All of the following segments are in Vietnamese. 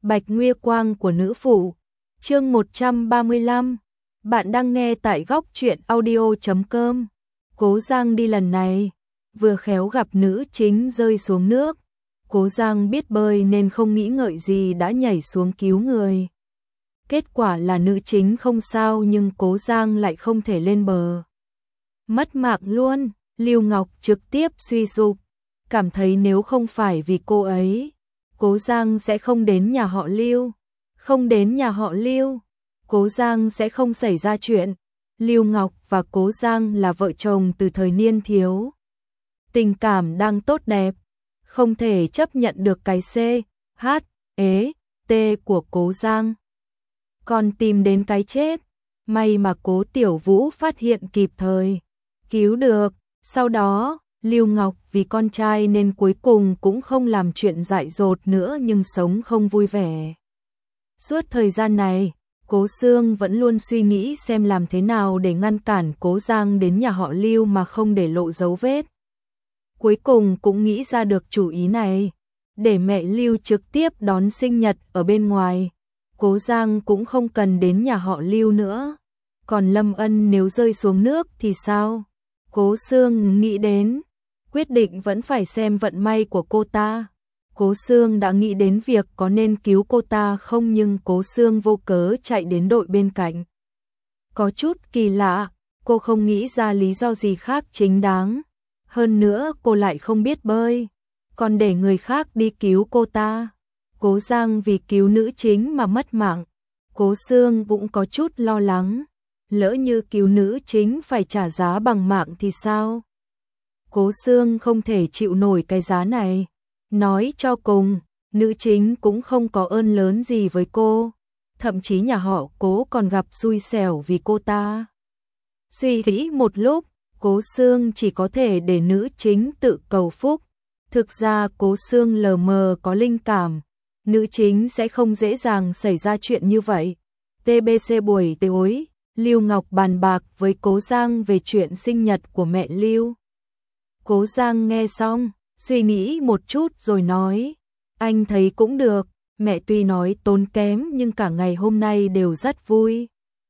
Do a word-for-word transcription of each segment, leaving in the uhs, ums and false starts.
Bạch Nguy Quang của nữ phụ. Chương một trăm ba mươi lăm. Bạn đang nghe tại góc truyện audio chấm com. Cố Giang đi lần này, vừa khéo gặp nữ chính rơi xuống nước. Cố Giang biết bơi nên không nghĩ ngợi gì đã nhảy xuống cứu người. Kết quả là nữ chính không sao nhưng Cố Giang lại không thể lên bờ. Mất mạng luôn, Lưu Ngọc trực tiếp suy sụp, cảm thấy nếu không phải vì cô ấy, Cố Giang sẽ không đến nhà họ Lưu. Không đến nhà họ Lưu, Cố Giang sẽ không xảy ra chuyện. Lưu Ngọc và Cố Giang là vợ chồng từ thời niên thiếu. Tình cảm đang tốt đẹp, không thể chấp nhận được cái C, H, ế, T của Cố Giang. Còn tìm đến cái chết, may mà Cố Tiểu Vũ phát hiện kịp thời, cứu được. Sau đó, Lưu Ngọc vì con trai nên cuối cùng cũng không làm chuyện dại dột nữa nhưng sống không vui vẻ. Suốt thời gian này, Cố Sương vẫn luôn suy nghĩ xem làm thế nào để ngăn cản Cố Giang đến nhà họ Lưu mà không để lộ dấu vết. Cuối cùng cũng nghĩ ra được chủ ý này, để mẹ Lưu trực tiếp đón sinh nhật ở bên ngoài. Cố Giang cũng không cần đến nhà họ Lưu nữa. Còn Lâm Ân nếu rơi xuống nước thì sao? Cố Sương nghĩ đến, quyết định vẫn phải xem vận may của cô ta. Cố Sương đã nghĩ đến việc có nên cứu cô ta không nhưng Cố Sương vô cớ chạy đến đội bên cạnh. Có chút kỳ lạ, cô không nghĩ ra lý do gì khác chính đáng. Hơn nữa cô lại không biết bơi, còn để người khác đi cứu cô ta. Cố Giang vì cứu nữ chính mà mất mạng. Cố Sương cũng có chút lo lắng, lỡ như cứu nữ chính phải trả giá bằng mạng thì sao? Cố Sương không thể chịu nổi cái giá này. Nói cho cùng, nữ chính cũng không có ơn lớn gì với cô, thậm chí nhà họ Cố còn gặp xui xẻo vì cô ta. Suy nghĩ một lúc, Cố Sương chỉ có thể để nữ chính tự cầu phúc. Thực ra Cố Sương lờ mờ có linh cảm, nữ chính sẽ không dễ dàng xảy ra chuyện như vậy. tê bê xê buổi tối, Lưu Ngọc bàn bạc với Cố Giang về chuyện sinh nhật của mẹ Lưu. Cố Giang nghe xong, suy nghĩ một chút rồi nói, anh thấy cũng được, mẹ tuy nói tốn kém nhưng cả ngày hôm nay đều rất vui.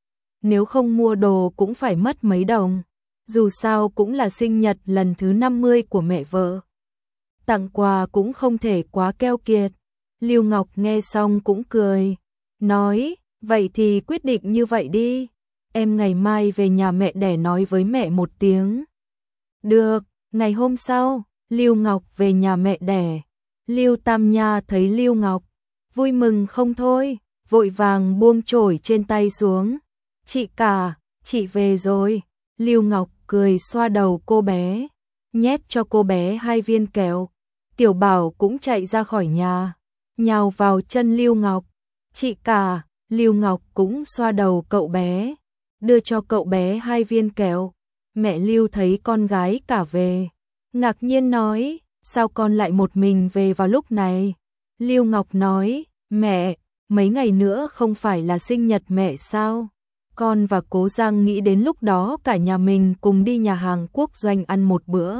Nếu không mua đồ cũng phải mất mấy đồng, dù sao cũng là sinh nhật lần thứ năm mươi của mẹ vợ. Tặng quà cũng không thể quá keo kiệt. Lưu Ngọc nghe xong cũng cười, nói, vậy thì quyết định như vậy đi, em ngày mai về nhà mẹ đẻ nói với mẹ một tiếng. Được, ngày hôm sau, Lưu Ngọc về nhà mẹ đẻ. Lưu Tam Nha thấy Lưu Ngọc, vui mừng không thôi, vội vàng buông chổi trên tay xuống. Chị cả, chị về rồi. Lưu Ngọc cười xoa đầu cô bé, nhét cho cô bé hai viên kẹo. Tiểu Bảo cũng chạy ra khỏi nhà, nhào vào chân Lưu Ngọc. Chị cả, Lưu Ngọc cũng xoa đầu cậu bé, đưa cho cậu bé hai viên kẹo. Mẹ Lưu thấy con gái cả về, ngạc nhiên nói, sao con lại một mình về vào lúc này? Lưu Ngọc nói, mẹ, mấy ngày nữa không phải là sinh nhật mẹ sao? Con và Cố Giang nghĩ đến lúc đó cả nhà mình cùng đi nhà hàng quốc doanh ăn một bữa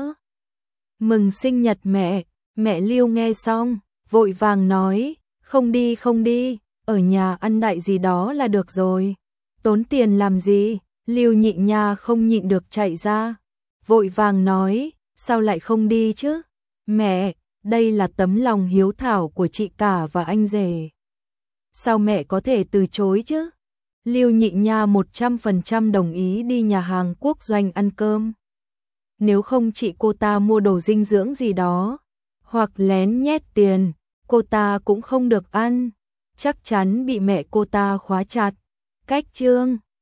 mừng sinh nhật mẹ. Mẹ Lưu nghe xong, vội vàng nói, không đi không đi, ở nhà ăn đại gì đó là được rồi. Tốn tiền làm gì? Lưu Nhị Nha không nhịn được chạy ra, vội vàng nói, sao lại không đi chứ? Mẹ, đây là tấm lòng hiếu thảo của chị cả và anh rể. Sao mẹ có thể từ chối chứ? Lưu Nhị Nha một trăm phần trăm đồng ý đi nhà hàng quốc doanh ăn cơm. Nếu không chị cô ta mua đồ dinh dưỡng gì đó, hoặc lén nhét tiền, cô ta cũng không được ăn. Chắc chắn bị mẹ cô ta khóa chặt. Cách chương